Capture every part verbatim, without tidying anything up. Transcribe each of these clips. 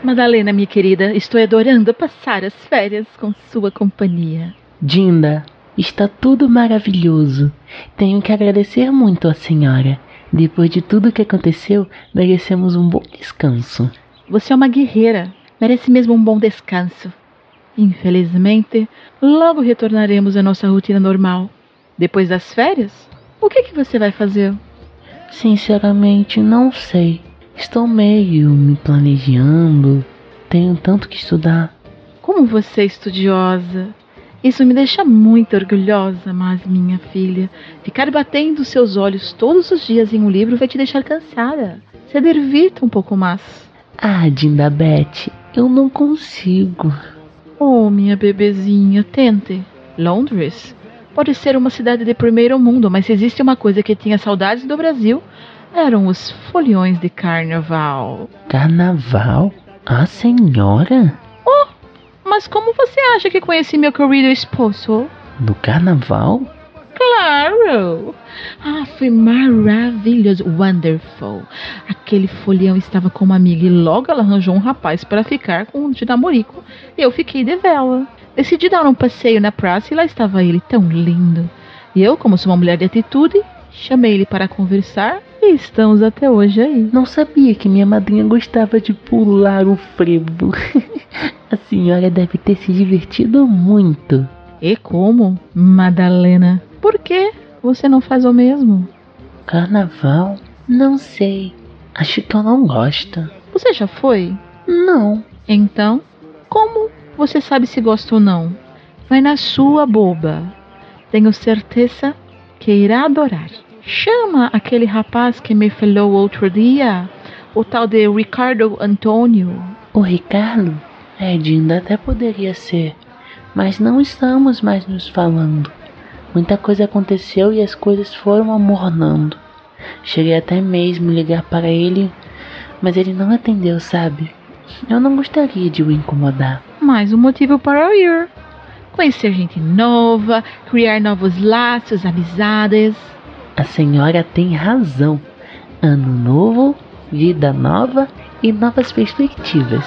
Madalena, minha querida, estou adorando passar as férias com sua companhia. Dinda, está tudo maravilhoso. Tenho que agradecer muito à senhora. Depois de tudo que aconteceu, merecemos um bom descanso. Você é uma guerreira. Merece mesmo um bom descanso. Infelizmente, logo retornaremos à nossa rotina normal. Depois das férias, o que, que você vai fazer? Sinceramente, não sei. Estou meio me planejando. Tenho tanto que estudar. Como você é estudiosa. Isso me deixa muito orgulhosa, mas, minha filha, ficar batendo seus olhos todos os dias em um livro vai te deixar cansada. Se divirta um pouco mais. Ah, Dinda Beth, eu não consigo. Oh, minha bebezinha, tente. Londres pode ser uma cidade de primeiro mundo, mas se existe uma coisa que tinha saudades do Brasil, eram os foliões de carnaval. Carnaval? A senhora? Oh, mas como você acha que conheci meu querido esposo? Do carnaval? Claro! Ah, foi maravilhoso, wonderful. Aquele folião estava com uma amiga e logo ela arranjou um rapaz para ficar com de namorico. E eu fiquei de vela. Decidi dar um passeio na praça e lá estava ele, tão lindo. E eu, como sou uma mulher de atitude, chamei ele para conversar e estamos até hoje aí. Não sabia que minha madrinha gostava de pular o frevo. A senhora deve ter se divertido muito. E como, Madalena? Por que você não faz o mesmo? Carnaval? Não sei. Acho que eu não gosto. Você já foi? Não. Então, como você sabe se gosta ou não? Vai na sua, boba. Tenho certeza que irá adorar. Chama aquele rapaz que me falou outro dia, o tal de Ricardo Antônio. O Ricardo? É, Dinda, até poderia ser. Mas não estamos mais nos falando. Muita coisa aconteceu e as coisas foram amornando. Cheguei até mesmo a ligar para ele, mas ele não atendeu, sabe? Eu não gostaria de o incomodar. Mais um motivo para eu ir. Conhecer gente nova, criar novos laços, amizades. A senhora tem razão. Ano novo, vida nova e novas perspectivas.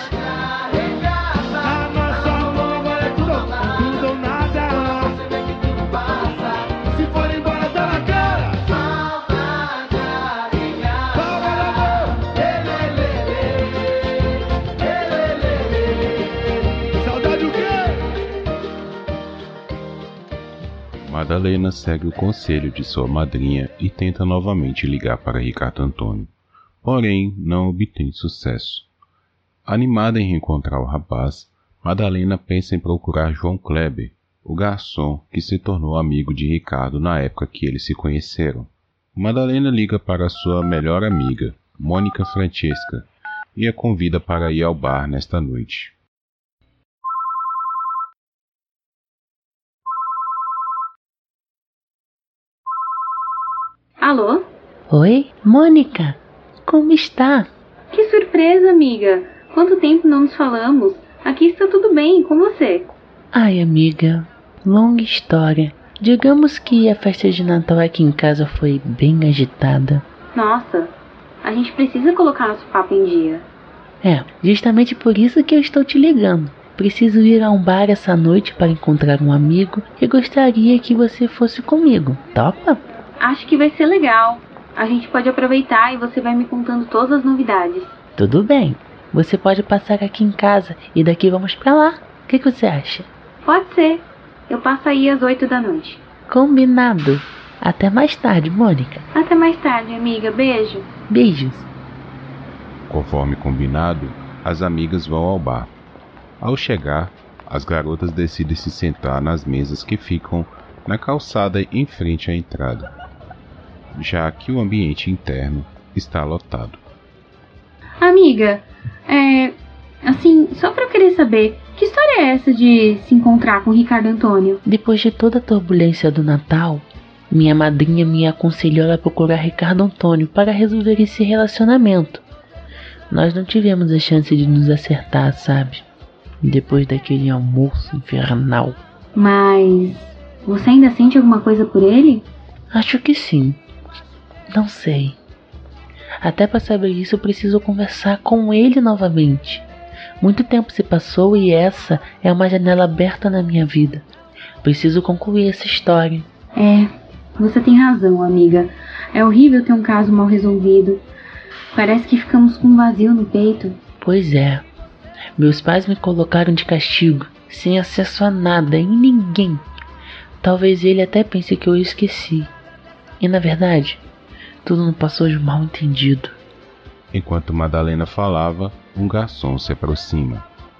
Madalena segue o conselho de sua madrinha e tenta novamente ligar para Ricardo Antônio, porém não obtém sucesso. Animada em reencontrar o rapaz, Madalena pensa em procurar João Kleber, o garçom que se tornou amigo de Ricardo na época que eles se conheceram. Madalena liga para sua melhor amiga, Mônica Francesca, e a convida para ir ao bar nesta noite. Alô? Oi, Mônica, como está? Que surpresa, amiga! Quanto tempo não nos falamos? Aqui está tudo bem, com você? Ai, amiga, longa história. Digamos que a festa de Natal aqui em casa foi bem agitada. Nossa, a gente precisa colocar nosso papo em dia. É, justamente por isso que eu estou te ligando. Preciso ir a um bar essa noite para encontrar um amigo e gostaria que você fosse comigo. Topa? Acho que vai ser legal. A gente pode aproveitar e você vai me contando todas as novidades. Tudo bem. Você pode passar aqui em casa e daqui vamos pra lá. O que, que você acha? Pode ser. Eu passo aí às oito da noite. Combinado. Até mais tarde, Mônica. Até mais tarde, amiga. Beijo. Beijos. Conforme combinado, as amigas vão ao bar. Ao chegar, as garotas decidem se sentar nas mesas que ficam na calçada em frente à entrada, já que o ambiente interno está lotado. Amiga, é... assim, só pra eu querer saber, que história é essa de se encontrar com o Ricardo Antônio? Depois de toda a turbulência do Natal, minha madrinha me aconselhou a procurar Ricardo Antônio para resolver esse relacionamento. Nós não tivemos a chance de nos acertar, sabe? Depois daquele almoço infernal. Mas... você ainda sente alguma coisa por ele? Acho que sim. Não sei. Até para saber isso eu preciso conversar com ele novamente. Muito tempo se passou e essa é uma janela aberta na minha vida. Preciso concluir essa história. É, você tem razão, amiga. É horrível ter um caso mal resolvido. Parece que ficamos com um vazio no peito. Pois é. Meus pais me colocaram de castigo, sem acesso a nada e ninguém. Talvez ele até pense que eu esqueci. E na verdade, tudo não passou de mal entendido. Enquanto Madalena falava, um garçom se aproxima.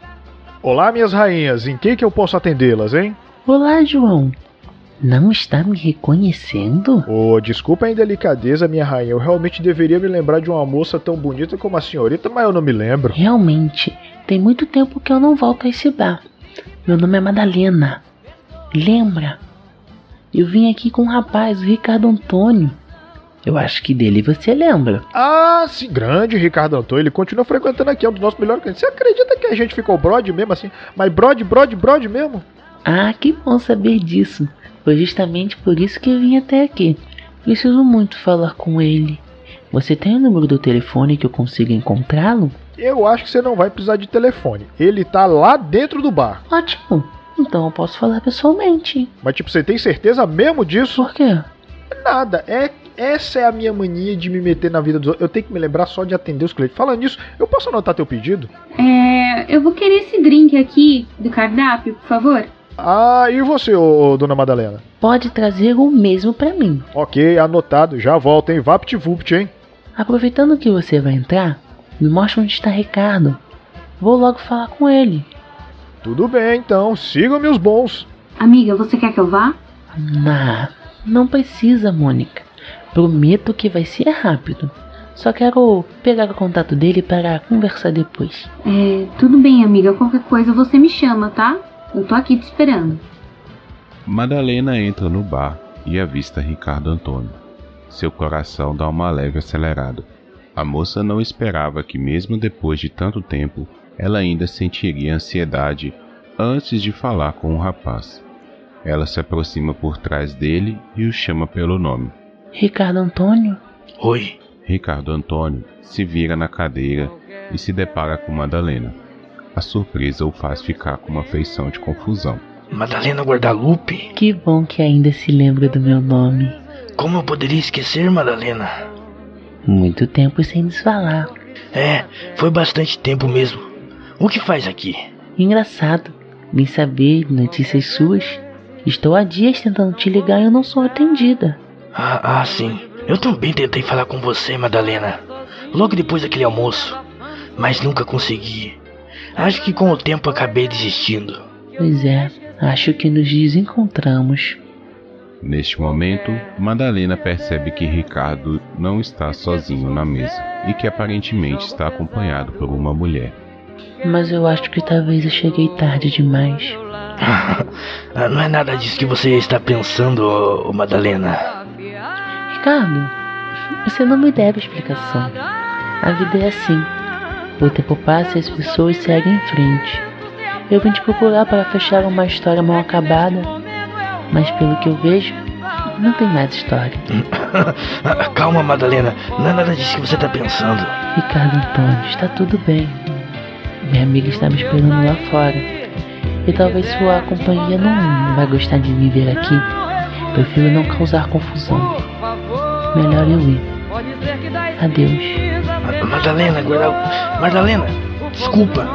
Olá, minhas rainhas. Em que que eu posso atendê-las, hein? Olá, João. Não está me reconhecendo? Oh, desculpa a indelicadeza, minha rainha. Eu realmente deveria me lembrar de uma moça tão bonita como a senhorita, mas eu não me lembro. Realmente, tem muito tempo que eu não volto a esse bar. Meu nome é Madalena. Lembra? Eu vim aqui com um rapaz, o Ricardo Antônio. Eu acho que dele você lembra. Ah, sim, grande Ricardo Antônio. Ele continua frequentando aqui, é um dos nossos melhores clientes. Você acredita que a gente ficou brode mesmo assim? Mas brode, brode, brode mesmo? Ah, que bom saber disso. Foi justamente por isso que eu vim até aqui. Preciso muito falar com ele. Você tem o número do telefone que eu consiga encontrá-lo? Eu acho que você não vai precisar de telefone. Ele tá lá dentro do bar. Ótimo. Então eu posso falar pessoalmente. Mas tipo, você tem certeza mesmo disso? Por quê? Nada. É, essa é a minha mania de me meter na vida dos outros. Eu tenho que me lembrar só de atender os clientes. Falando nisso, eu posso anotar teu pedido? É, eu vou querer esse drink aqui do cardápio, por favor. Ah, e você, ô, dona Madalena? Pode trazer o mesmo pra mim. Ok, anotado. Já volto, hein? Vapt-vupt, hein? Aproveitando que você vai entrar, me mostra onde está Ricardo. Vou logo falar com ele. Tudo bem, então. Sigam-me os bons. Amiga, você quer que eu vá? Não, não precisa, Mônica. Prometo que vai ser rápido. Só quero pegar o contato dele para conversar depois. É, tudo bem, amiga. Qualquer coisa você me chama, tá? Eu tô aqui te esperando. Madalena entra no bar e avista Ricardo Antônio. Seu coração dá uma leve acelerada. A moça não esperava que mesmo depois de tanto tempo, ela ainda sentiria ansiedade antes de falar com o rapaz. Ela se aproxima por trás dele e o chama pelo nome. Ricardo Antônio? Oi. Ricardo Antônio se vira na cadeira e se depara com Madalena. A surpresa o faz ficar com uma feição de confusão. Madalena Guadalupe? Que bom que ainda se lembra do meu nome. Como eu poderia esquecer, Madalena? Muito tempo sem nos falar. É, foi bastante tempo mesmo. O que faz aqui? Engraçado. Vim saber notícias suas. Estou há dias tentando te ligar e eu não sou atendida. Ah, ah, sim. Eu também tentei falar com você, Madalena. Logo depois daquele almoço. Mas nunca consegui. Acho que com o tempo acabei desistindo. Pois é, acho que nos desencontramos. Neste momento, Madalena percebe que Ricardo não está sozinho na mesa e que aparentemente está acompanhado por uma mulher. Mas eu acho que talvez eu cheguei tarde demais. Não é nada disso que você está pensando, oh, Madalena. Ricardo, você não me deve explicação. A vida é assim. O tempo passa e as pessoas seguem em frente. Eu vim te procurar para fechar uma história mal acabada, mas pelo que eu vejo, não tem mais história. Calma, Madalena. Não é nada disso que você está pensando. Ricardo Antônio, está tudo bem. Minha amiga está me esperando lá fora. E talvez sua companhia não vai gostar de me ver aqui. Prefiro não causar confusão. Melhor eu ir. Adeus. Madalena, guarda... Madalena, desculpa.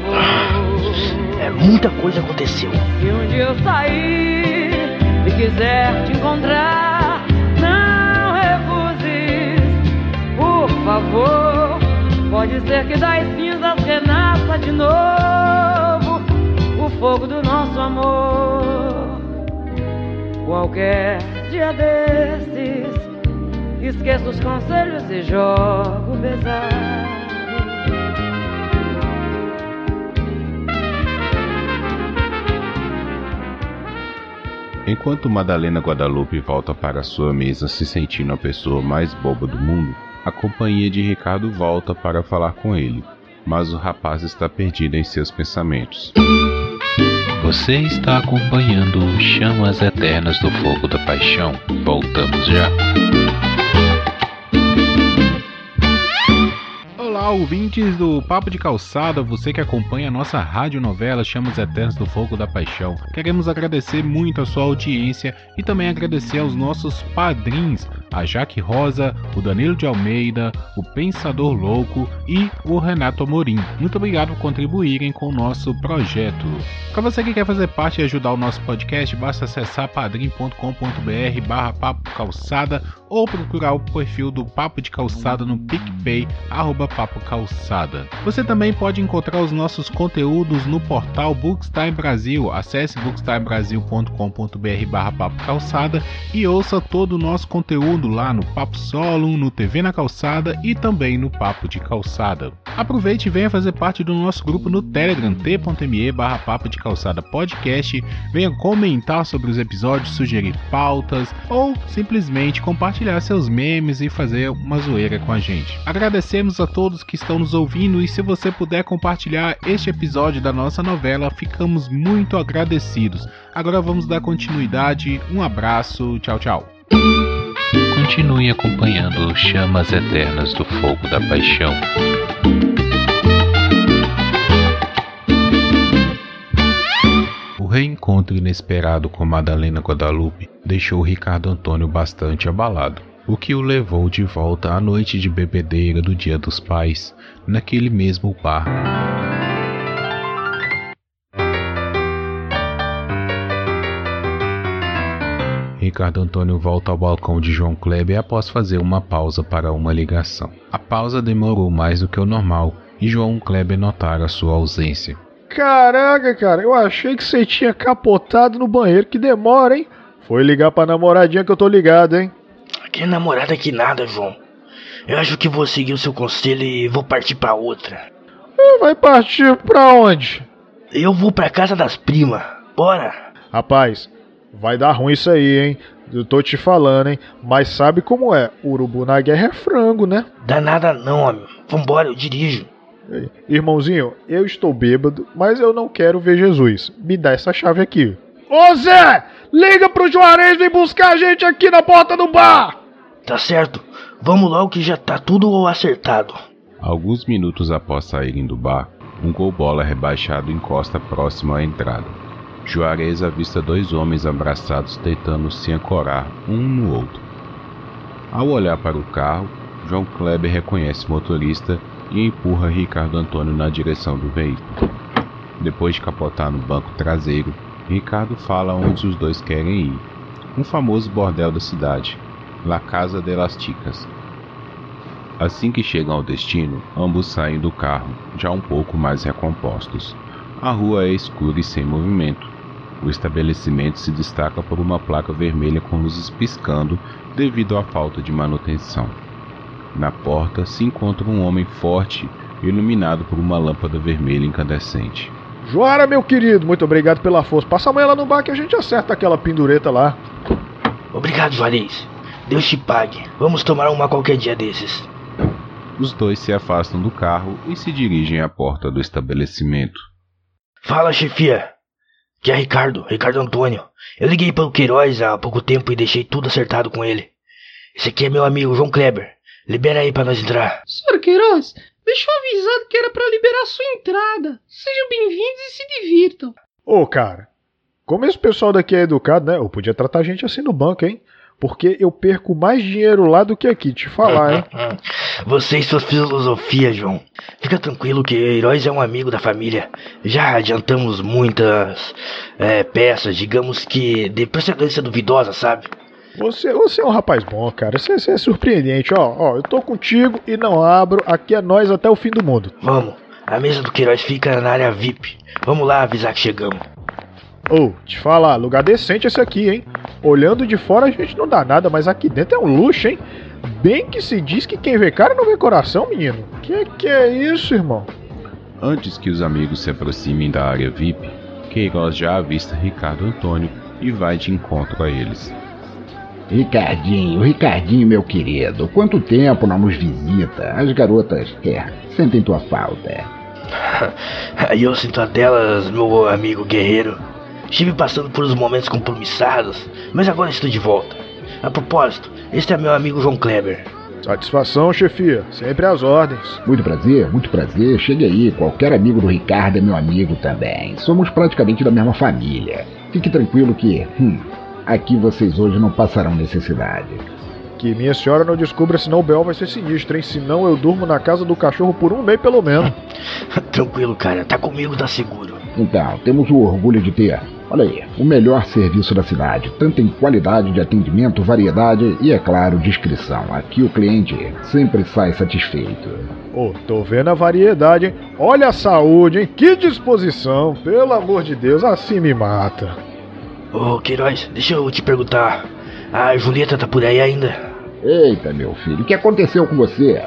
É, muita coisa aconteceu. Se um dia eu sair e quiser te encontrar, não refuses, por favor. Pode ser que das cinzas renasça de novo o fogo do nosso amor. Qualquer dia desses, esqueço os conselhos e jogo pesado. Enquanto Madalena Guadalupe volta para sua mesa se sentindo a pessoa mais boba do mundo, a companhia de Ricardo volta para falar com ele, mas o rapaz está perdido em seus pensamentos. Você está acompanhando Chamas Eternas do Fogo da Paixão. Voltamos já. Olá, Olá, ouvintes do Papo de Calçada, você que acompanha a nossa radionovela Chamas Eternas do Fogo da Paixão. Queremos agradecer muito a sua audiência e também agradecer aos nossos padrinhos, a Jaque Rosa, o Danilo de Almeida, o Pensador Louco e o Renato Amorim. Muito obrigado por contribuírem com o nosso projeto. Para você que quer fazer parte e ajudar o nosso podcast, basta acessar padrim ponto com ponto br barra Papo Calçada ou procurar o perfil do Papo de Calçada no PicPay, arroba Papo Calçada. Você também pode encontrar os nossos conteúdos no portal Bookstime Brasil. Acesse bookstime brasil ponto com ponto br barra Papo Calçada e ouça todo o nosso conteúdo lá no Papo Solo, no T V na Calçada e também no Papo de Calçada. Aproveite e venha fazer parte do nosso grupo no Telegram, t.me barra Papo de Calçada Podcast. Venha comentar sobre os episódios, sugerir pautas ou simplesmente compartilhar seus memes e fazer uma zoeira com a gente. Agradecemos a todos que estão nos ouvindo e se você puder compartilhar este episódio da nossa novela, ficamos muito agradecidos. Agora vamos dar continuidade. Um abraço, tchau, tchau. Continue acompanhando Chamas Eternas do Fogo da Paixão. O reencontro inesperado com Madalena Guadalupe deixou Ricardo Antônio bastante abalado, o que o levou de volta à noite de bebedeira do Dia dos Pais, naquele mesmo bar. Ricardo Antônio volta ao balcão de João Kleber após fazer uma pausa para uma ligação. A pausa demorou mais do que o normal e João Kleber notara a sua ausência. Caraca, cara, eu achei que você tinha capotado no banheiro, que demora, hein? Foi ligar pra namoradinha que eu tô ligado, hein? Que namorada que nada, João. Eu acho que vou seguir o seu conselho e vou partir pra outra. Vai partir pra onde? Eu vou pra casa das primas. Bora! Rapaz, vai dar ruim isso aí, hein? Eu tô te falando, hein? Mas sabe como é? Urubu na guerra é frango, né? Dá nada não, amigo. Vambora, eu dirijo. Irmãozinho, eu estou bêbado, mas eu não quero ver Jesus. Me dá essa chave aqui. Ô Zé! Liga pro Juarez, vem buscar a gente aqui na porta do bar! Tá certo. Vamos logo que já tá tudo acertado. Alguns minutos após saírem do bar, um gol-bola rebaixado encosta próximo à entrada. Juarez avista dois homens abraçados tentando se ancorar um no outro. Ao olhar para o carro, João Kleber reconhece o motorista e empurra Ricardo Antônio na direção do veículo. Depois de capotar no banco traseiro, Ricardo fala onde os dois querem ir. Um famoso bordel da cidade, La Casa de las Chicas. Assim que chegam ao destino, ambos saem do carro, já um pouco mais recompostos. A rua é escura e sem movimento. O estabelecimento se destaca por uma placa vermelha com luzes piscando devido à falta de manutenção. Na porta se encontra um homem forte, iluminado por uma lâmpada vermelha incandescente. Joara, meu querido, muito obrigado pela força. Passa amanhã lá no bar que a gente acerta aquela pendureta lá. Obrigado, Juarez. Deus te pague. Vamos tomar uma qualquer dia desses. Os dois se afastam do carro e se dirigem à porta do estabelecimento. Fala, chefia. Que é Ricardo, Ricardo Antônio. Eu liguei para o Queiroz há pouco tempo e deixei tudo acertado com ele. Esse aqui é meu amigo João Kleber. Libera aí pra nós entrar. senhor Queiroz, deixou avisado que era pra liberar sua entrada. Sejam bem-vindos e se divirtam. Ô, cara, como esse pessoal daqui é educado, né? Eu podia tratar a gente assim no banco, hein? Porque eu perco mais dinheiro lá do que aqui, te falar, hein? Você e sua filosofia, João. Fica tranquilo que Heróis é um amigo da família. Já adiantamos muitas é, peças, digamos que de procedência duvidosa, sabe? Você, você é um rapaz bom, cara. Você, você é surpreendente. Ó, ó, eu tô contigo e não abro. Aqui é nós até o fim do mundo. Vamos. A mesa do Queiroz fica na área V I P. Vamos lá avisar que chegamos. Ô, oh, te falar, lugar decente esse aqui, hein? Olhando de fora a gente não dá nada, mas aqui dentro é um luxo, hein? Bem que se diz que quem vê cara não vê coração, menino. Que que é isso, irmão? Antes que os amigos se aproximem da área V I P, Queiroz já avista Ricardo Antônio e vai de encontro a eles. Ricardinho, Ricardinho, meu querido, quanto tempo não nos visita? As garotas, é, sentem tua falta. Aí eu sinto a delas, meu amigo guerreiro. Estive passando por uns momentos compromissados, mas agora estou de volta. A propósito, este é meu amigo João Kleber. Satisfação, chefia. Sempre às ordens. Muito prazer, muito prazer. Chegue aí. Qualquer amigo do Ricardo é meu amigo também. Somos praticamente da mesma família. Fique tranquilo que, hum, aqui vocês hoje não passarão necessidade. Que minha senhora não descubra, senão o B O vai ser sinistro, hein? Senão eu durmo na casa do cachorro por um mês pelo menos. Tranquilo, cara. Tá comigo, tá seguro. Então, temos o orgulho de ter, olha aí, o melhor serviço da cidade, tanto em qualidade de atendimento, variedade e, é claro, discrição. Aqui o cliente sempre sai satisfeito. Ô, oh, tô vendo a variedade, hein? Olha a saúde, hein? Que disposição, pelo amor de Deus, assim me mata. Ô, oh, Queiroz, deixa eu te perguntar, a Julieta tá por aí ainda? Eita, meu filho, o que aconteceu com você?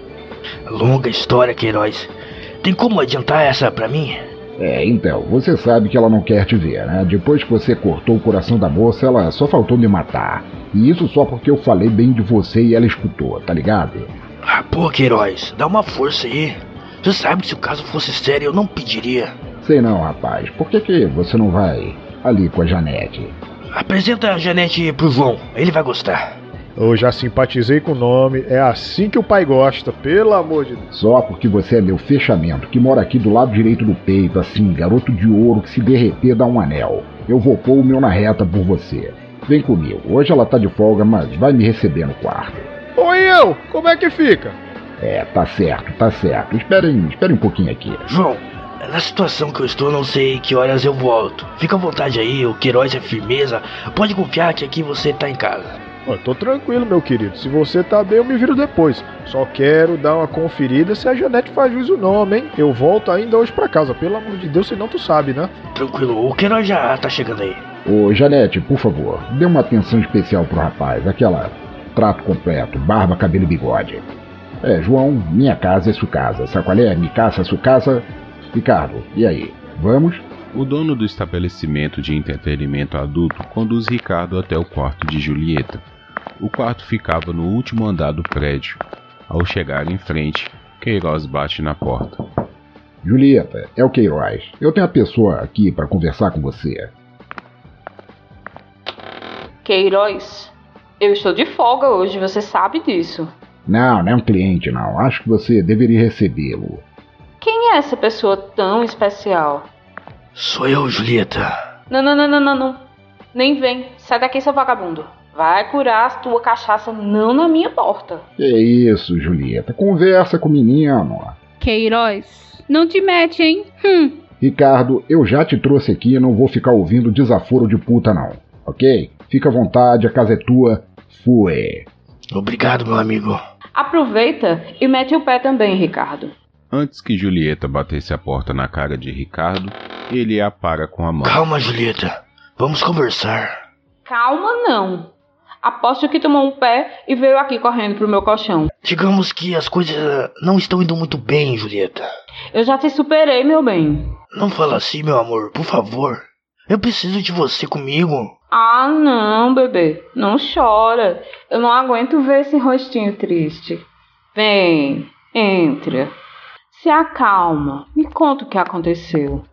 Longa história, Queiroz. Tem como adiantar essa pra mim? É, então, você sabe que ela não quer te ver, né? Depois que você cortou o coração da moça, ela só faltou me matar. E isso só porque eu falei bem de você e ela escutou, tá ligado? Ah, pô, Queiroz, dá uma força aí. Você sabe que se o caso fosse sério, eu não pediria. Sei não, rapaz. Por que que você não vai ali com a Janete? Apresenta a Janete pro João, ele vai gostar. Eu já simpatizei com o nome, é assim que o pai gosta, pelo amor de Deus. Só porque você é meu fechamento, que mora aqui do lado direito do peito, assim, garoto de ouro que se derreter dá um anel. Eu vou pôr o meu na reta por você. Vem comigo, hoje ela tá de folga, mas vai me receber no quarto. Oi, eu, como é que fica? É, tá certo, tá certo. Esperem, esperem um pouquinho aqui. João, na situação que eu estou, não sei que horas eu volto. Fica à vontade aí, o Queiroz é firmeza. Pode confiar que aqui você tá em casa. Eu tô tranquilo, meu querido. Se você tá bem, eu me viro depois. Só quero dar uma conferida se a Janete faz juiz o nome, hein? Eu volto ainda hoje pra casa, pelo amor de Deus, senão tu sabe, né? Tranquilo, o Queiroz já tá chegando aí. Ô, Janete, por favor, dê uma atenção especial pro rapaz. Aquela trato completo, barba, cabelo e bigode. É, João, minha casa é sua casa. Sacolé, me caça, sua casa. Ricardo, e aí? Vamos? O dono do estabelecimento de entretenimento adulto conduz Ricardo até o quarto de Julieta. O quarto ficava no último andar do prédio. Ao chegar em frente, Queiroz bate na porta. Julieta, é o Queiroz. Eu tenho a pessoa aqui para conversar com você. Queiroz, eu estou de folga hoje, você sabe disso. Não, não é um cliente não. Acho que você deveria recebê-lo. Quem é essa pessoa tão especial? Sou eu, Julieta. Não, não, não, não, não, não. Nem vem. Sai daqui, seu vagabundo. Vai curar a tua cachaça não na minha porta. Que isso, Julieta. Conversa com o menino. Queiroz, não te mete, hein? Hum. Ricardo, eu já te trouxe aqui e não vou ficar ouvindo desaforo de puta, não. Ok? Fica à vontade, a casa é tua. Fui. Obrigado, meu amigo. Aproveita e mete o pé também, Ricardo. Antes que Julieta batesse a porta na cara de Ricardo, ele a para com a mão. Calma, Julieta. Vamos conversar. Calma, não. Aposto que tomou um pé e veio aqui correndo pro meu colchão. Digamos que as coisas não estão indo muito bem, Julieta. Eu já te superei, meu bem. Não fala assim, meu amor, por favor. Eu preciso de você comigo. Ah, não, bebê. Não chora. Eu não aguento ver esse rostinho triste. Vem, entra. Se acalma. Me conta o que aconteceu.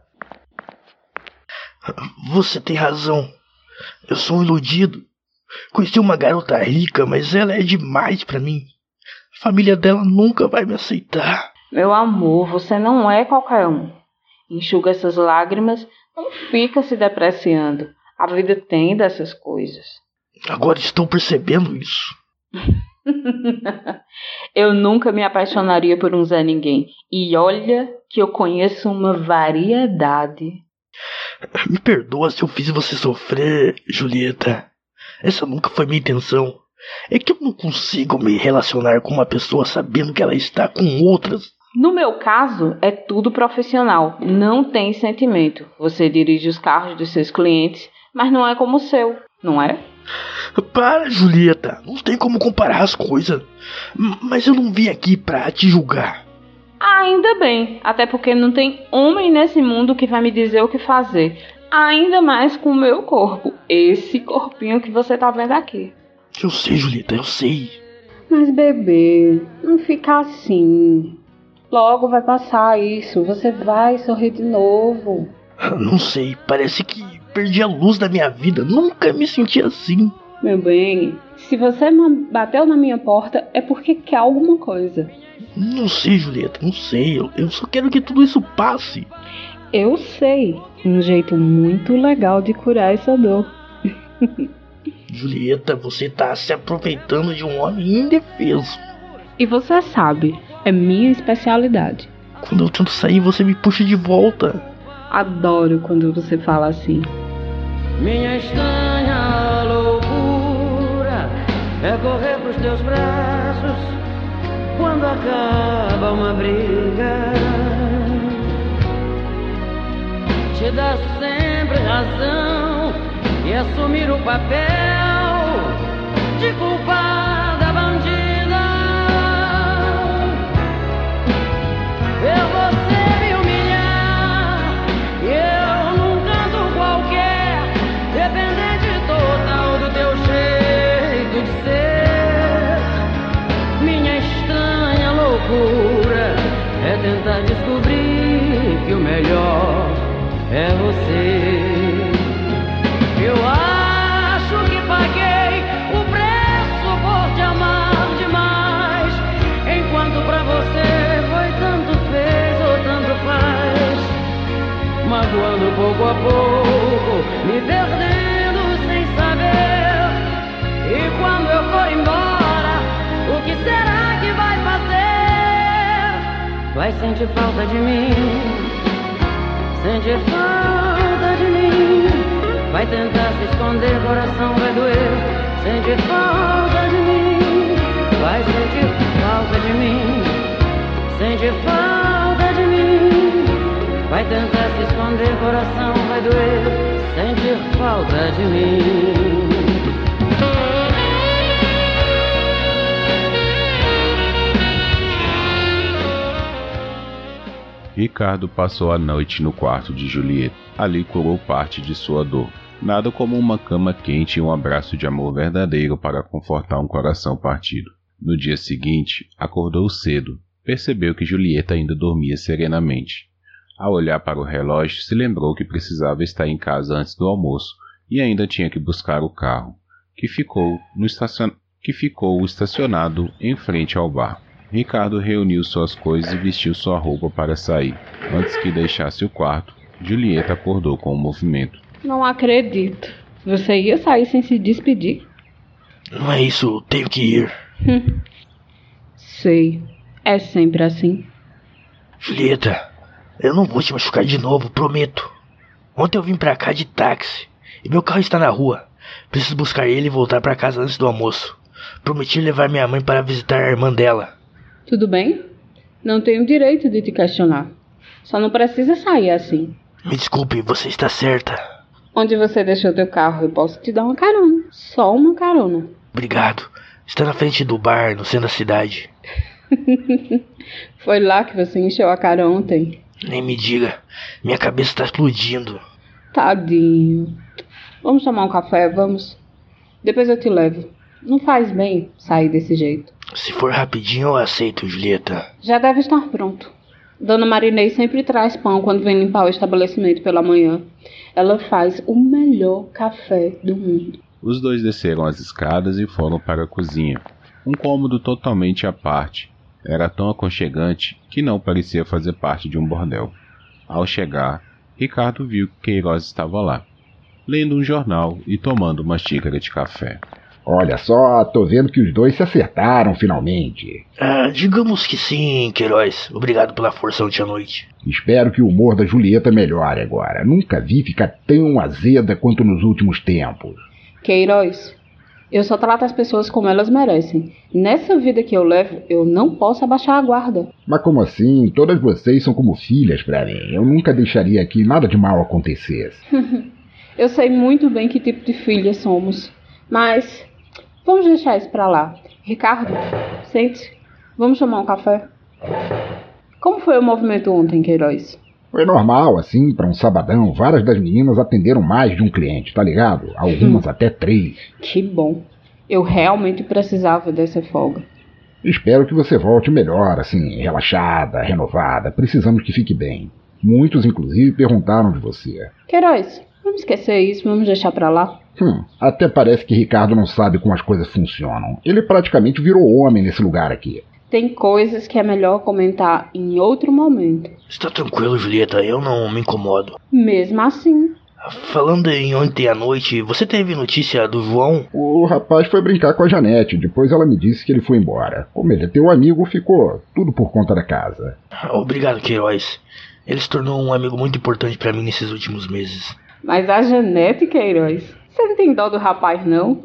Você tem razão. Eu sou um iludido. Conheci uma garota rica, mas ela é demais pra mim. A família dela nunca vai me aceitar. Meu amor, você não é qualquer um. Enxuga essas lágrimas, não fica se depreciando. A vida tem dessas coisas. Agora estou percebendo isso. Eu nunca me apaixonaria por um Zé Ninguém. E olha que eu conheço uma variedade. Me perdoa se eu fiz você sofrer, Julieta. Essa nunca foi minha intenção. É que eu não consigo me relacionar com uma pessoa sabendo que ela está com outras. No meu caso, é tudo profissional. Não tem sentimento. Você dirige os carros dos seus clientes, mas não é como o seu, não é? Para, Julieta. Não tem como comparar as coisas. Mas eu não vim aqui pra te julgar. Ainda bem, até porque não tem homem nesse mundo que vai me dizer o que fazer. Ainda mais com o meu corpo. Esse corpinho que você tá vendo aqui. Eu sei, Julieta, eu sei. Mas, bebê, não fica assim. Logo vai passar isso. Você vai sorrir de novo. Não sei, parece que perdi a luz da minha vida. Nunca me senti assim. Meu bem, se você ma- bateu na minha porta é porque quer alguma coisa. Não sei, Julieta, não sei. Eu, eu só quero que tudo isso passe. Eu sei um jeito muito legal de curar essa dor. Julieta, você tá se aproveitando de um homem indefeso. E você sabe, é minha especialidade. Quando eu tento sair, você me puxa de volta. Adoro quando você fala assim. Minha estranha loucura é correr pros teus braços quando acaba uma briga. Te dar sempre razão e assumir o papel de culpada bandida. Ver você me humilhar e eu num canto qualquer, dependente total do teu jeito de ser. Minha estranha loucura é tentar descobrir que o melhor é você. Eu acho que paguei o preço por te amar demais, enquanto pra você foi tanto fez ou tanto faz, magoando pouco a pouco, me perdendo sem saber. E quando eu for embora, o que será que vai fazer? Vai sentir falta de mim, sentir falta de mim. Vai tentar se esconder, coração vai doer. Sentir falta de mim. Vai sentir falta de mim. Sentir falta de mim. Vai tentar se esconder, coração vai doer. Sentir falta de mim. Ricardo passou a noite no quarto de Julieta. Ali curou parte de sua dor. Nada como uma cama quente e um abraço de amor verdadeiro para confortar um coração partido. No dia seguinte, acordou cedo. Percebeu que Julieta ainda dormia serenamente. Ao olhar para o relógio, se lembrou que precisava estar em casa antes do almoço e ainda tinha que buscar o carro, que ficou, no estacion... que ficou estacionado em frente ao bar. Ricardo reuniu suas coisas e vestiu sua roupa para sair. Antes que deixasse o quarto, Julieta acordou com um movimento. Não acredito. Você ia sair sem se despedir? Não é isso, tenho que ir. Sei. É sempre assim. Julieta, eu não vou te machucar de novo, prometo. Ontem eu vim pra cá de táxi e meu carro está na rua. Preciso buscar ele e voltar pra casa antes do almoço. Prometi levar minha mãe para visitar a irmã dela. Tudo bem? Não tenho direito de te questionar. Só não precisa sair assim. Me desculpe, você está certa. Onde você deixou teu carro? Eu posso te dar uma carona. Só uma carona. Obrigado. Está na frente do bar, no centro da cidade. Foi lá que você encheu a cara ontem? Nem me diga. Minha cabeça está explodindo. Tadinho. Vamos tomar um café, vamos? Depois eu te levo. Não faz bem sair desse jeito. Se for rapidinho, eu aceito, Julieta. Já deve estar pronto. Dona Marinei sempre traz pão quando vem limpar o estabelecimento pela manhã. Ela faz o melhor café do mundo. Os dois desceram as escadas e foram para a cozinha. Um cômodo totalmente à parte. Era tão aconchegante que não parecia fazer parte de um bordel. Ao chegar, Ricardo viu que Queiroz estava lá, lendo um jornal e tomando uma xícara de café. Olha só, tô vendo que os dois se acertaram finalmente. Ah, digamos que sim, Queiroz. Obrigado pela força ontem à noite. Espero que o humor da Julieta melhore agora. Nunca vi ficar tão azeda quanto nos últimos tempos. Queiroz, eu só trato as pessoas como elas merecem. Nessa vida que eu levo, eu não posso abaixar a guarda. Mas como assim? Todas vocês são como filhas pra mim. Eu nunca deixaria que nada de mal acontecesse. Eu sei muito bem que tipo de filha somos. Mas vamos deixar isso pra lá. Ricardo, sente. Vamos tomar um café? Como foi o movimento ontem, Queiroz? Foi normal, assim, pra um sabadão. Várias das meninas atenderam mais de um cliente, tá ligado? Algumas hum. até três. Que bom. Eu realmente precisava dessa folga. Espero que você volte melhor, assim, relaxada, renovada. Precisamos que fique bem. Muitos, inclusive, perguntaram de você. Queiroz, Vamos esquecer isso, vamos deixar pra lá. Hum, até parece que Ricardo não sabe como as coisas funcionam. Ele praticamente virou homem nesse lugar aqui. Tem coisas que é melhor comentar em outro momento. Está tranquilo, Julieta, eu não me incomodo. Mesmo assim. Falando em ontem à noite, você teve notícia do João? O rapaz foi brincar com a Janete, depois ela me disse que ele foi embora. Como ele é teu amigo, ficou tudo por conta da casa. Obrigado, Queiroz. Ele se tornou um amigo muito importante pra mim nesses últimos meses. Mas a Janete, Queiroz, você não tem dó do rapaz, não?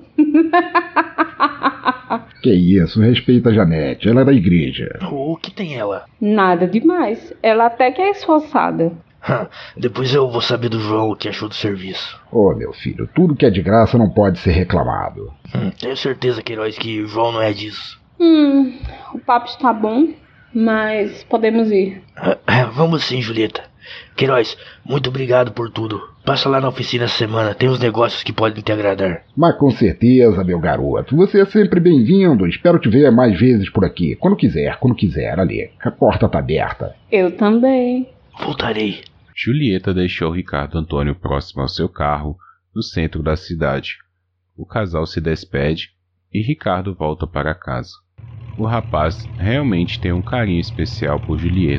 Que isso, respeita a Janete, ela é da igreja. O que tem ela? Nada demais, ela até que é esforçada. Depois eu vou saber do João o que achou do serviço. Ô, oh, meu filho, tudo que é de graça não pode ser reclamado. Hum, tenho certeza, Queiroz, que o João não é disso. Hum, o papo está bom, mas podemos ir. Vamos sim, Julieta. Queiroz, muito obrigado por tudo. Passa lá na oficina essa semana, tem uns negócios que podem te agradar. Mas com certeza, meu garoto. Você é sempre bem-vindo. Espero te ver mais vezes por aqui. Quando quiser, quando quiser, ali. A porta tá aberta. Eu também. Voltarei. Julieta deixou Ricardo Antônio próximo ao seu carro, no centro da cidade. O casal se despede e Ricardo volta para casa. O rapaz realmente tem um carinho especial por Julieta.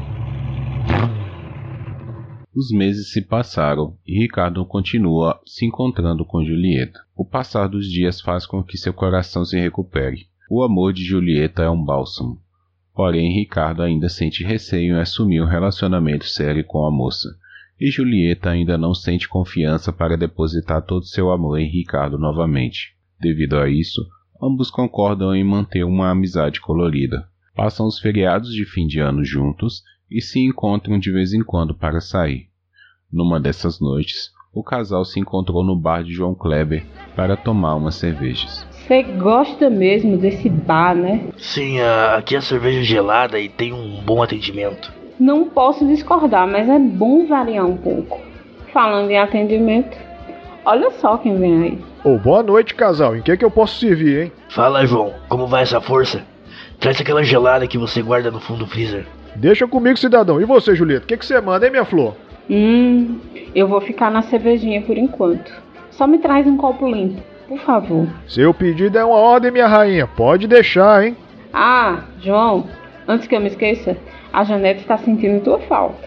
Os meses se passaram e Ricardo continua se encontrando com Julieta. O passar dos dias faz com que seu coração se recupere. O amor de Julieta é um bálsamo. Porém, Ricardo ainda sente receio em assumir um relacionamento sério com a moça, e Julieta ainda não sente confiança para depositar todo seu amor em Ricardo novamente. Devido a isso, ambos concordam em manter uma amizade colorida. Passam os feriados de fim de ano juntos e se encontram de vez em quando para sair. Numa dessas noites, o casal se encontrou no bar de João Kleber para tomar umas cervejas. Você gosta mesmo desse bar, né? Sim, aqui a cerveja é gelada e tem um bom atendimento. Não posso discordar, mas é bom variar um pouco. Falando em atendimento, olha só quem vem aí. Ô, oh, boa noite, casal. Em que que eu posso servir, hein? Fala, João. Como vai essa força? Traz aquela gelada que você guarda no fundo do freezer. Deixa comigo, cidadão. E você, Julieta? O que que você manda, hein, minha flor? Hum, eu vou ficar na cervejinha por enquanto. Só me traz um copo limpo, por favor. Seu pedido é uma ordem, minha rainha. Pode deixar, hein? Ah, João, antes que eu me esqueça, a Janete está sentindo tua falta.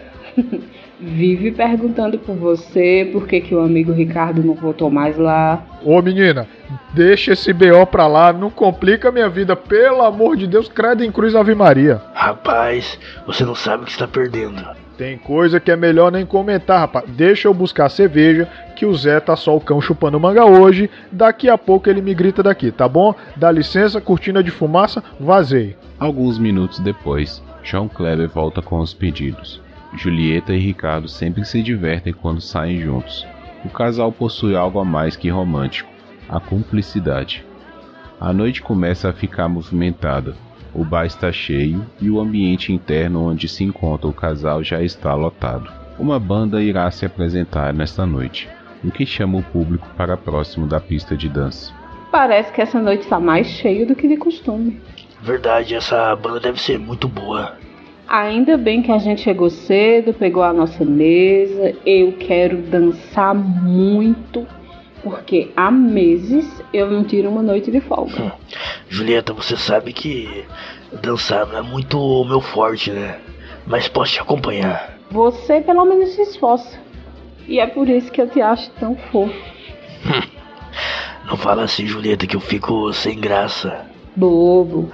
Vive perguntando por você, por que que o amigo Ricardo não voltou mais lá. Ô menina, deixa esse B O pra lá, não complica minha vida, pelo amor de Deus, credo em cruz Ave Maria. Rapaz, você não sabe o que está perdendo. Tem coisa que é melhor nem comentar, rapaz. Deixa eu buscar cerveja, que o Zé tá só o cão chupando manga hoje. Daqui a pouco ele me grita daqui, tá bom? Dá licença, cortina de fumaça, vazei. Alguns minutos depois, João Kleber volta com os pedidos. Julieta e Ricardo sempre se divertem quando saem juntos. O casal possui algo a mais que romântico, a cumplicidade. A noite começa a ficar movimentada. O bar está cheio e o ambiente interno onde se encontra o casal já está lotado. Uma banda irá se apresentar nesta noite, o que chama o público para próximo da pista de dança. Parece que essa noite está mais cheia do que de costume. Verdade, essa banda deve ser muito boa. Ainda bem que a gente chegou cedo, pegou a nossa mesa. Eu quero dançar muito, porque há meses eu não tiro uma noite de folga. Hum. Julieta, você sabe que dançar não é muito o meu forte, né? Mas posso te acompanhar. Você pelo menos se esforça. E é por isso que eu te acho tão fofo. Hum. Não fala assim, Julieta, que eu fico sem graça. Bobo.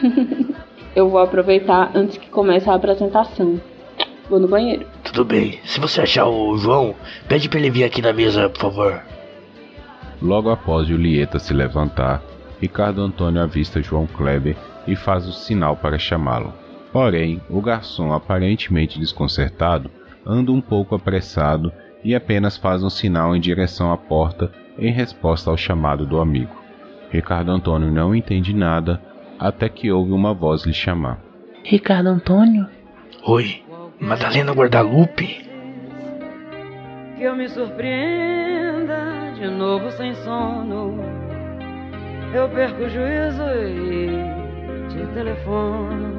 Eu vou aproveitar antes que comece a apresentação. Vou no banheiro. Tudo bem. Se você achar o João, pede pra ele vir aqui na mesa, por favor. Logo após Julieta se levantar, Ricardo Antônio avista João Kleber e faz o sinal para chamá-lo. Porém, o garçom, aparentemente desconcertado, anda um pouco apressado e apenas faz um sinal em direção à porta em resposta ao chamado do amigo. Ricardo Antônio não entende nada até que ouve uma voz lhe chamar. Ricardo Antônio? Oi, Madalena Guadalupe? Que eu me surpreenda de novo sem sono. Eu perco o juízo e te telefono.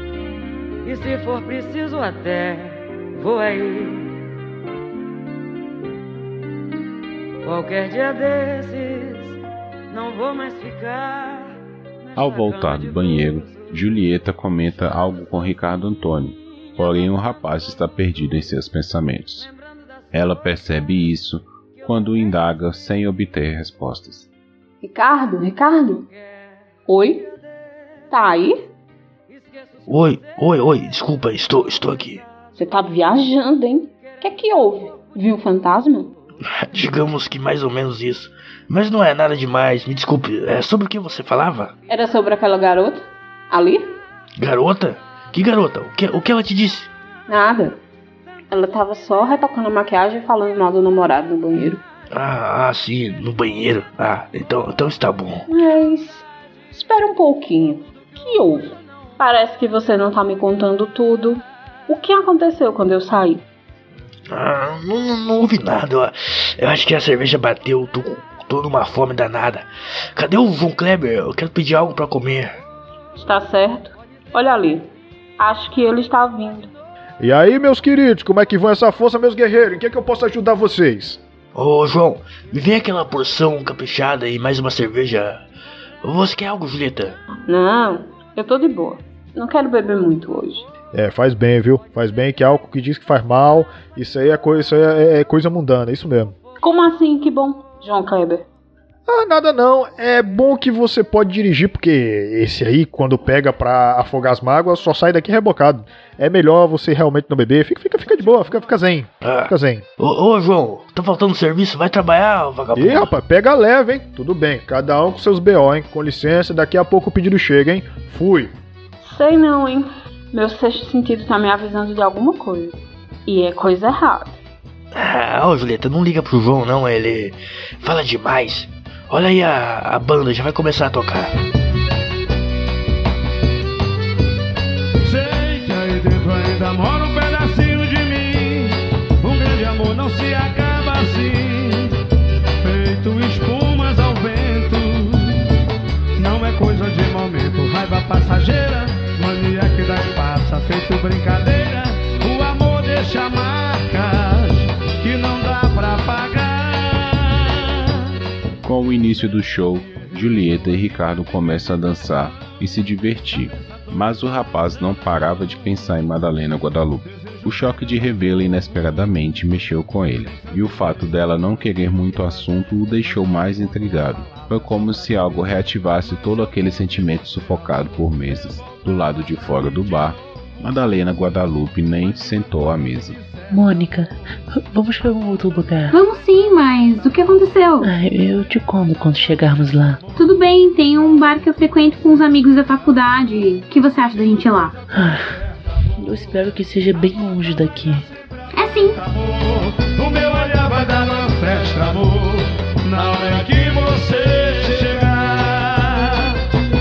E se for preciso até vou aí. Qualquer dia desses, não vou mais ficar. Ao voltar do banheiro, Julieta comenta algo com Ricardo Antônio, porém o rapaz está perdido em seus pensamentos. Ela percebe isso quando o indaga sem obter respostas. Ricardo, Ricardo? Oi? Tá aí? Oi, oi, oi, desculpa, estou, estou aqui. Você tá viajando, hein? O que é que houve? Viu um fantasma? Digamos que mais ou menos isso. Mas não é nada demais, me desculpe, é sobre o que você falava? Era sobre aquela garota? Ali? Garota? Que garota? O que, o que ela te disse? Nada. Ela tava só retocando a maquiagem e falando mal do namorado no banheiro. Ah, ah, sim, no banheiro. Ah, então, então está bom. Mas... espera um pouquinho. O que houve? Parece que você não tá me contando tudo. O que aconteceu quando eu saí? Ah, não, não, não houve nada. Eu, eu acho que a cerveja bateu. Tô, tô numa fome danada. Cadê o Von Kleber? Eu quero pedir algo pra comer. Está certo. Olha ali. Acho que ele está vindo. E aí, meus queridos, como é que vão essa força, meus guerreiros? Em que é que eu posso ajudar vocês? Ô, João, me vem aquela porção caprichada e mais uma cerveja. Você quer algo, Julieta? Não, eu tô de boa. Não quero beber muito hoje. É, faz bem, viu? Faz bem, que álcool que diz que faz mal. Isso aí é, coi- isso aí é, é coisa mundana, é isso mesmo. Como assim? Que bom, João Kleber. Ah, nada não. É bom que você pode dirigir, porque esse aí, quando pega pra afogar as mágoas, só sai daqui rebocado. É melhor você realmente não beber. Fica, fica, fica de boa, fica, fica zen. Ah. Fica zen. Ô, ô, João, tá faltando serviço? Vai trabalhar, vagabundo? Ih, rapaz, pega leve, hein? Tudo bem, cada um com seus B O, hein? Com licença, daqui a pouco o pedido chega, hein? Fui. Sei não, hein? Meu sexto sentido tá me avisando de alguma coisa. E é coisa errada. Ah, ô, Julieta, não liga pro João, não. Ele fala demais. Olha aí, a, a banda já vai começar a tocar. Sei que aí dentro ainda mora um pedacinho de mim. Um grande amor não se acaba assim, feito espumas ao vento. Não é coisa de momento, raiva passageira, mania que dá e passa, feito brincadeira. O amor deixa marcas que não dá pra pagar. Com o início do show, Julieta e Ricardo começam a dançar e se divertir, mas o rapaz não parava de pensar em Madalena Guadalupe. O choque de revê-la inesperadamente mexeu com ele, e o fato dela não querer muito assunto o deixou mais intrigado. Foi como se algo reativasse todo aquele sentimento sufocado por meses. Do lado de fora do bar, Madalena Guadalupe nem sentou à mesa. Mônica, vamos para um outro lugar. Vamos sim, mas o que aconteceu? Ah, eu te conto quando chegarmos lá. Tudo bem, tem um bar que eu frequento com os amigos da faculdade. O que você acha da gente ir lá? Ah, eu espero que seja bem longe daqui. É sim. O meu olhar vai dar uma festa, amor, na hora que você chegar.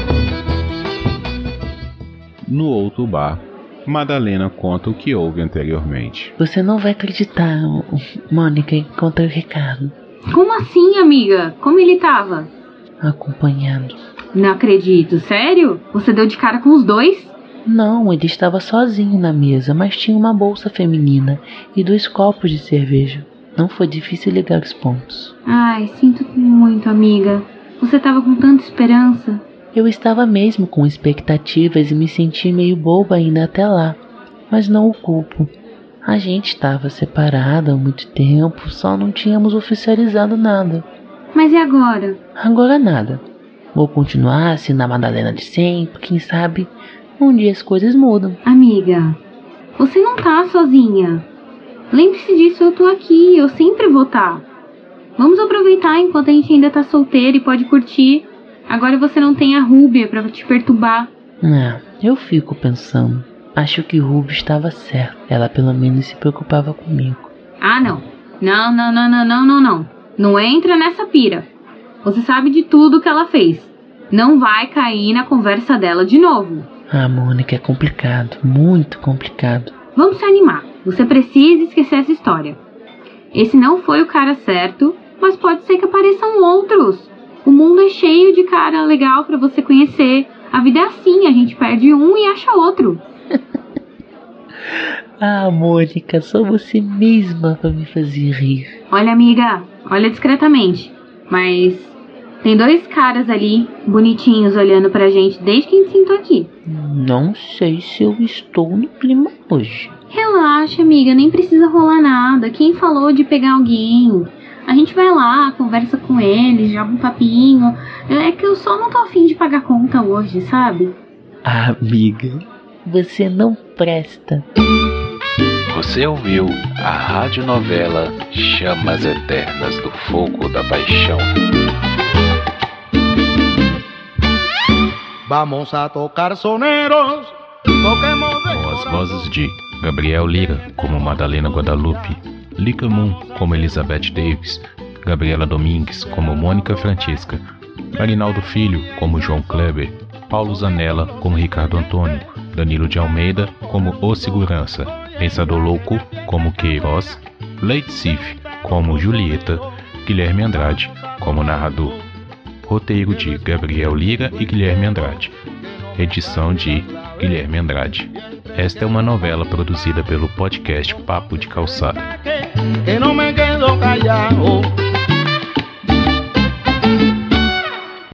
No outro bar, Madalena conta o que houve anteriormente. Você não vai acreditar, Mônica, encontrei o Ricardo. Como assim, amiga? Como ele tava? Acompanhando. Não acredito, sério? Você deu de cara com os dois? Não, ele estava sozinho na mesa, mas tinha uma bolsa feminina e dois copos de cerveja. Não foi difícil ligar os pontos. Ai, sinto muito, amiga. Você tava com tanta esperança. Eu estava mesmo com expectativas e me senti meio boba ainda até lá. Mas não o culpo. A gente estava separada há muito tempo, só não tínhamos oficializado nada. Mas e agora? Agora nada. Vou continuar assim na Madalena de sempre, quem sabe um dia as coisas mudam. Amiga, você não tá sozinha. Lembre-se disso, eu tô aqui, eu sempre vou estar. Vamos aproveitar enquanto a gente ainda tá solteiro e pode curtir. Agora você não tem a Rúbia pra te perturbar. Ah, eu fico pensando. Acho que Rúbia estava certa. Ela pelo menos se preocupava comigo. Ah, não. Não, não, não, não, não, não, não. Não entra nessa pira. Você sabe de tudo que ela fez. Não vai cair na conversa dela de novo. Ah, Mônica, é complicado. Muito complicado. Vamos se animar. Você precisa esquecer essa história. Esse não foi o cara certo, mas pode ser que apareçam outros. O mundo é cheio de cara legal pra você conhecer. A vida é assim, a gente perde um e acha outro. Ah, Mônica, só você mesma pra me fazer rir. Olha, amiga, olha discretamente. Mas tem dois caras ali, bonitinhos, olhando pra gente desde que a gente sentou aqui. Não sei se eu estou no clima hoje. Relaxa, amiga, nem precisa rolar nada. Quem falou de pegar alguém? A gente vai lá, conversa com eles, joga um papinho. É que eu só não tô afim de pagar conta hoje, sabe? Amiga, você não presta. Você ouviu a radionovela Chamas Eternas do Fogo da Paixão. Vamos a tocar soneros, toquemos de Com as vozes de Gabriel Lira como Madalena Guadalupe, Lika Moon como Elizabeth Davis, Gabriela Domingues como Mônica Francesca, Marinaldo Filho como João Kleber, Paulo Zanella como Ricardo Antônio, Danilo de Almeida como O Segurança, Pensador Louco como Queiroz, Leite Sif como Julieta, Guilherme Andrade como narrador. Roteiro de Gabriel Lira e Guilherme Andrade. Edição de Guilherme Andrade. Esta é uma novela produzida pelo podcast Papo de Calçada. que no me quedo callado.